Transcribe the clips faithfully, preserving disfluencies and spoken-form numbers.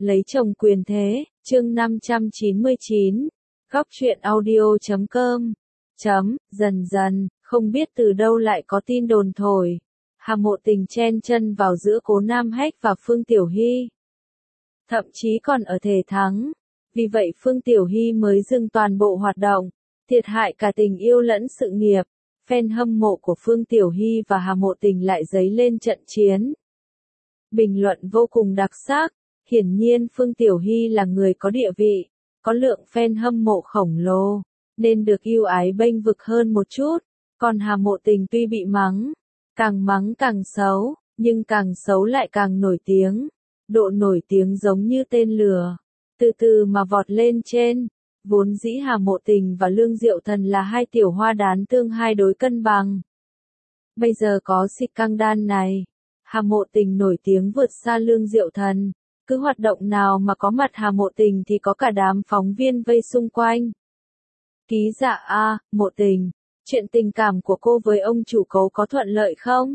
Lấy chồng quyền thế, chương năm trăm chín mươi chín, góc truyện audio chấm com, chấm, dần dần, không biết từ đâu lại có tin đồn thổi. Hà Mộ Tình chen chân vào giữa Cố Nam Hách và Phương Tiểu Hy. Thậm chí còn ở thể thắng. Vì vậy Phương Tiểu Hy mới dừng toàn bộ hoạt động, thiệt hại cả tình yêu lẫn sự nghiệp. Fan hâm mộ của Phương Tiểu Hy và Hà Mộ Tình lại dấy lên trận chiến. Bình luận vô cùng đặc sắc. Hiển nhiên Phương Tiểu Hy là người có địa vị, có lượng fan hâm mộ khổng lồ, nên được yêu ái bênh vực hơn một chút. Còn Hà Mộ Tình tuy bị mắng, càng mắng càng xấu, nhưng càng xấu lại càng nổi tiếng. Độ nổi tiếng giống như tên lửa, từ từ mà vọt lên trên. Vốn dĩ Hà Mộ Tình và Lương Diệu Thần là hai tiểu hoa đán tương hai đối cân bằng. Bây giờ có scandal này, Hà Mộ Tình nổi tiếng vượt xa Lương Diệu Thần. Cứ hoạt động nào mà có mặt Hà Mộ Tình thì có cả đám phóng viên vây xung quanh. Ký giả A, Mộ Tình, chuyện tình cảm của cô với ông chủ Cấu có thuận lợi không?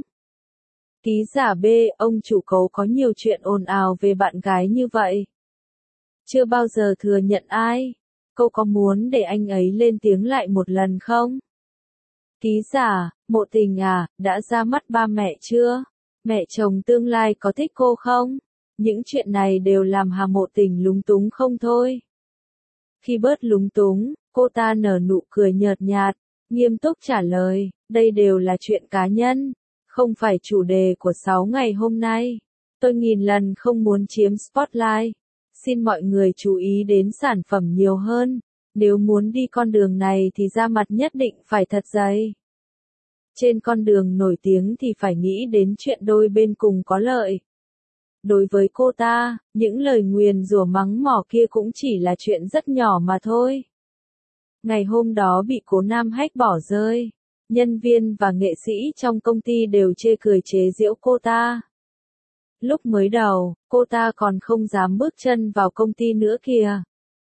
Ký giả B, ông chủ Cấu có nhiều chuyện ồn ào về bạn gái như vậy. Chưa bao giờ thừa nhận ai. Cô có muốn để anh ấy lên tiếng lại một lần không? Ký giả, Mộ Tình à, đã ra mắt ba mẹ chưa? Mẹ chồng tương lai có thích cô không? Những chuyện này đều làm Hà Mộ Tình lúng túng không thôi. Khi bớt lúng túng, cô ta nở nụ cười nhợt nhạt, nghiêm túc trả lời, đây đều là chuyện cá nhân, không phải chủ đề của sáu ngày hôm nay. Tôi nghìn lần không muốn chiếm spotlight. Xin mọi người chú ý đến sản phẩm nhiều hơn. Nếu muốn đi con đường này thì da mặt nhất định phải thật dày. Trên con đường nổi tiếng thì phải nghĩ đến chuyện đôi bên cùng có lợi. Đối với cô ta, những lời nguyền rủa mắng mỏ kia cũng chỉ là chuyện rất nhỏ mà thôi. Ngày hôm đó bị Cố Nam Hách bỏ rơi, nhân viên và nghệ sĩ trong công ty đều chê cười chế giễu cô ta. Lúc mới đầu, cô ta còn không dám bước chân vào công ty nữa kìa.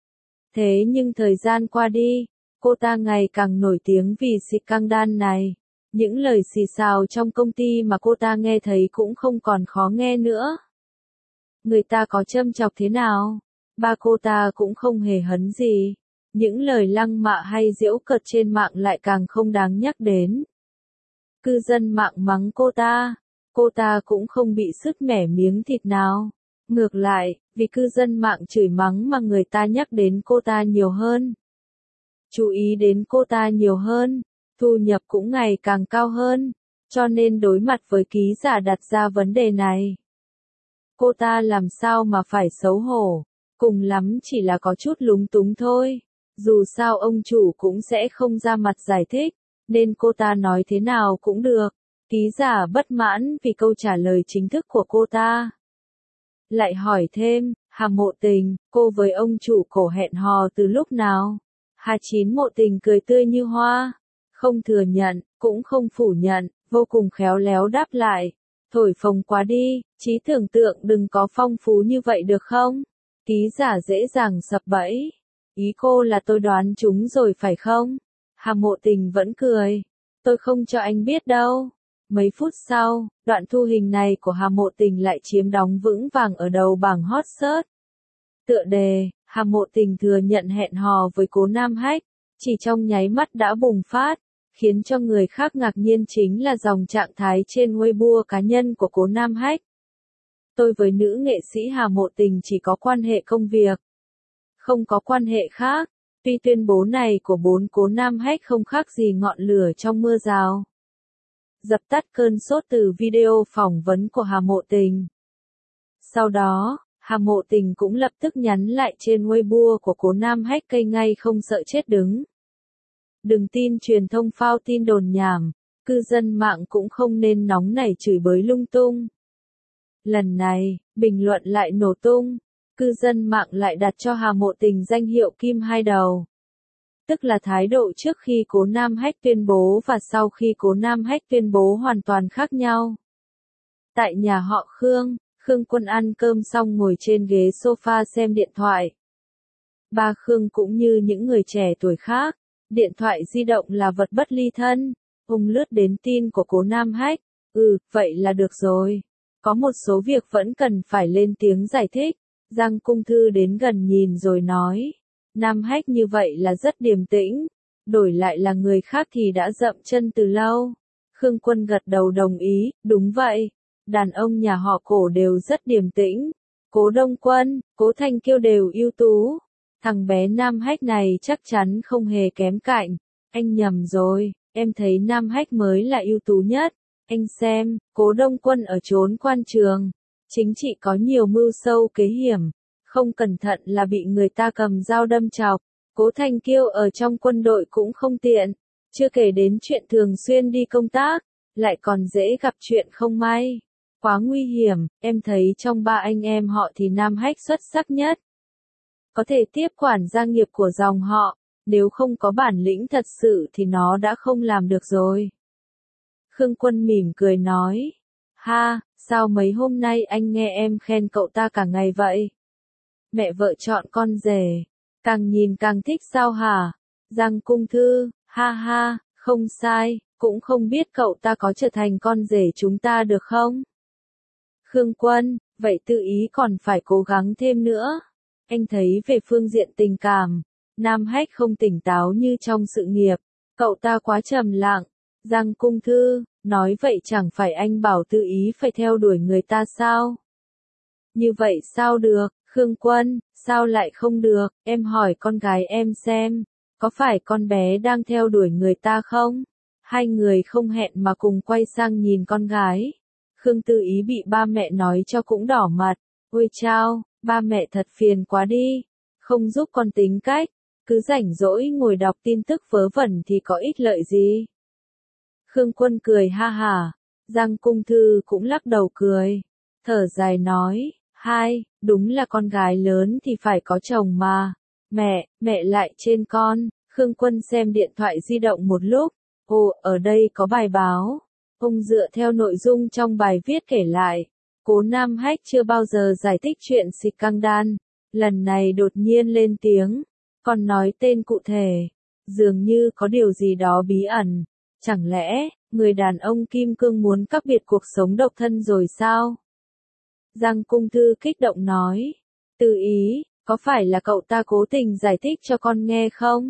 Thế nhưng thời gian qua đi, cô ta ngày càng nổi tiếng vì scandal này. Những lời xì xào trong công ty mà cô ta nghe thấy cũng không còn khó nghe nữa. Người ta có châm chọc thế nào, ba cô ta cũng không hề hấn gì. Những lời lăng mạ hay giễu cợt trên mạng lại càng không đáng nhắc đến. Cư dân mạng mắng cô ta, cô ta cũng không bị sứt mẻ miếng thịt nào. Ngược lại, vì cư dân mạng chửi mắng mà người ta nhắc đến cô ta nhiều hơn. Chú ý đến cô ta nhiều hơn, thu nhập cũng ngày càng cao hơn, cho nên đối mặt với ký giả đặt ra vấn đề này. Cô ta làm sao mà phải xấu hổ, cùng lắm chỉ là có chút lúng túng thôi. Dù sao ông chủ cũng sẽ không ra mặt giải thích, nên cô ta nói thế nào cũng được. Ký giả bất mãn vì câu trả lời chính thức của cô ta. Lại hỏi thêm, Hà Mộ Tình, cô với ông chủ Cổ hẹn hò từ lúc nào? Hà Chín Mộ Tình cười tươi như hoa, không thừa nhận, cũng không phủ nhận, vô cùng khéo léo đáp lại. Thổi phồng quá đi, trí tưởng tượng đừng có phong phú như vậy được không? Ký giả dễ dàng sập bẫy. Ý cô là tôi đoán chúng rồi phải không? Hà Mộ Tình vẫn cười. Tôi không cho anh biết đâu. Mấy phút sau, đoạn thu hình này của Hà Mộ Tình lại chiếm đóng vững vàng ở đầu bảng hot search. Tựa đề, Hà Mộ Tình thừa nhận hẹn hò với Cố Nam Hách, chỉ trong nháy mắt đã bùng phát, khiến cho người khác ngạc nhiên chính là dòng trạng thái trên Weibo cá nhân của Cố Nam Hách. Tôi với nữ nghệ sĩ Hà Mộ Tình chỉ có quan hệ công việc, không có quan hệ khác. Tuy tuyên bố này của bốn Cố Nam Hách không khác gì ngọn lửa trong mưa rào, dập tắt cơn sốt từ video phỏng vấn của Hà Mộ Tình. Sau đó, Hà Mộ Tình cũng lập tức nhắn lại trên Weibo của Cố Nam Hách cây ngay không sợ chết đứng. Đừng tin truyền thông phao tin đồn nhảm, cư dân mạng cũng không nên nóng nảy chửi bới lung tung. Lần này, bình luận lại nổ tung, cư dân mạng lại đặt cho Hà Mộ Tình danh hiệu Kim Hai Đầu. Tức là thái độ trước khi Cố Nam Hách tuyên bố và sau khi Cố Nam Hách tuyên bố hoàn toàn khác nhau. Tại nhà họ Khương, Khương Quân ăn cơm xong ngồi trên ghế sofa xem điện thoại. Ba Khương cũng như những người trẻ tuổi khác, điện thoại di động là vật bất ly thân. Ông lướt đến tin của Cố Nam Hách. Ừ, vậy là được rồi. Có một số việc vẫn cần phải lên tiếng giải thích. Giang Cung Thư đến gần nhìn rồi nói. Nam Hách như vậy là rất điềm tĩnh, đổi lại là người khác thì đã dậm chân từ lâu. Khương Quân gật đầu đồng ý, đúng vậy, đàn ông nhà họ Cổ đều rất điềm tĩnh. Cố Đông Quân, Cố Thanh Kiêu đều ưu tú. Thằng bé Nam Hách này chắc chắn không hề kém cạnh. Anh nhầm rồi, em thấy Nam Hách mới là ưu tú nhất. Anh xem, Cố Đông Quân ở chốn quan trường, chính trị có nhiều mưu sâu kế hiểm, không cẩn thận là bị người ta cầm dao đâm chọc. Cố Thanh Kiêu ở trong quân đội cũng không tiện, chưa kể đến chuyện thường xuyên đi công tác, lại còn dễ gặp chuyện không may. Quá nguy hiểm, em thấy trong ba anh em họ thì Nam Hách xuất sắc nhất. Có thể tiếp quản gia nghiệp của dòng họ, nếu không có bản lĩnh thật sự thì nó đã không làm được rồi. Khương Quân mỉm cười nói, ha, sao mấy hôm nay anh nghe em khen cậu ta cả ngày vậy? Mẹ vợ chọn con rể, càng nhìn càng thích sao hả? Giang Cung Thư, ha ha, không sai, cũng không biết cậu ta có trở thành con rể chúng ta được không? Khương Quân, vậy tự ý còn phải cố gắng thêm nữa. Anh thấy về phương diện tình cảm, Nam Hách không tỉnh táo như trong sự nghiệp, cậu ta quá trầm lặng. Giang Cung Thư, nói vậy chẳng phải anh bảo tự ý phải theo đuổi người ta sao? Như vậy sao được, Khương Quân, sao lại không được, em hỏi con gái em xem, có phải con bé đang theo đuổi người ta không? Hai người không hẹn mà cùng quay sang nhìn con gái. Khương Tư Ý bị ba mẹ nói cho cũng đỏ mặt, ôi chao, ba mẹ thật phiền quá đi, không giúp con tính cách, cứ rảnh rỗi ngồi đọc tin tức vớ vẩn thì có ích lợi gì. Khương Quân cười ha hả, Giang Cung Thư cũng lắc đầu cười, thở dài nói, hai, đúng là con gái lớn thì phải có chồng mà, mẹ, mẹ lại trên con. Khương Quân xem điện thoại di động một lúc, ồ, ở đây có bài báo. Ông dựa theo nội dung trong bài viết kể lại, Cố Nam Hách chưa bao giờ giải thích chuyện xịt căng đan, lần này đột nhiên lên tiếng, còn nói tên cụ thể, dường như có điều gì đó bí ẩn, chẳng lẽ, người đàn ông kim cương muốn cắt biệt cuộc sống độc thân rồi sao? Giang Cung Thư kích động nói, Tư Ý, có phải là cậu ta cố tình giải thích cho con nghe không?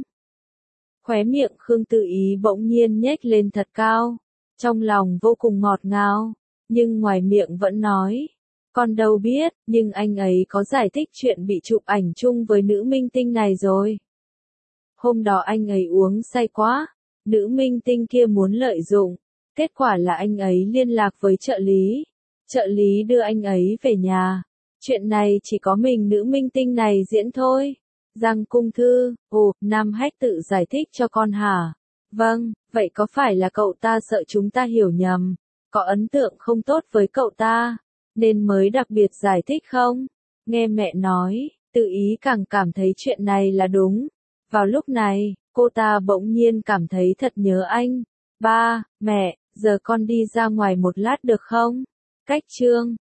Khóe miệng Khương Tư Ý bỗng nhiên nhếch lên thật cao. Trong lòng vô cùng ngọt ngào, nhưng ngoài miệng vẫn nói, con đâu biết, nhưng anh ấy có giải thích chuyện bị chụp ảnh chung với nữ minh tinh này rồi. Hôm đó anh ấy uống say quá, nữ minh tinh kia muốn lợi dụng, kết quả là anh ấy liên lạc với trợ lý, trợ lý đưa anh ấy về nhà. Chuyện này chỉ có mình nữ minh tinh này diễn thôi. Giang Cung Thư, ồ, Nam Hách tự giải thích cho con hả? Vâng, vậy có phải là cậu ta sợ chúng ta hiểu nhầm, có ấn tượng không tốt với cậu ta, nên mới đặc biệt giải thích không? Nghe mẹ nói, Tư Ý càng cảm thấy chuyện này là đúng. Vào lúc này, cô ta bỗng nhiên cảm thấy thật nhớ anh. Ba, mẹ, giờ con đi ra ngoài một lát được không? Cách chương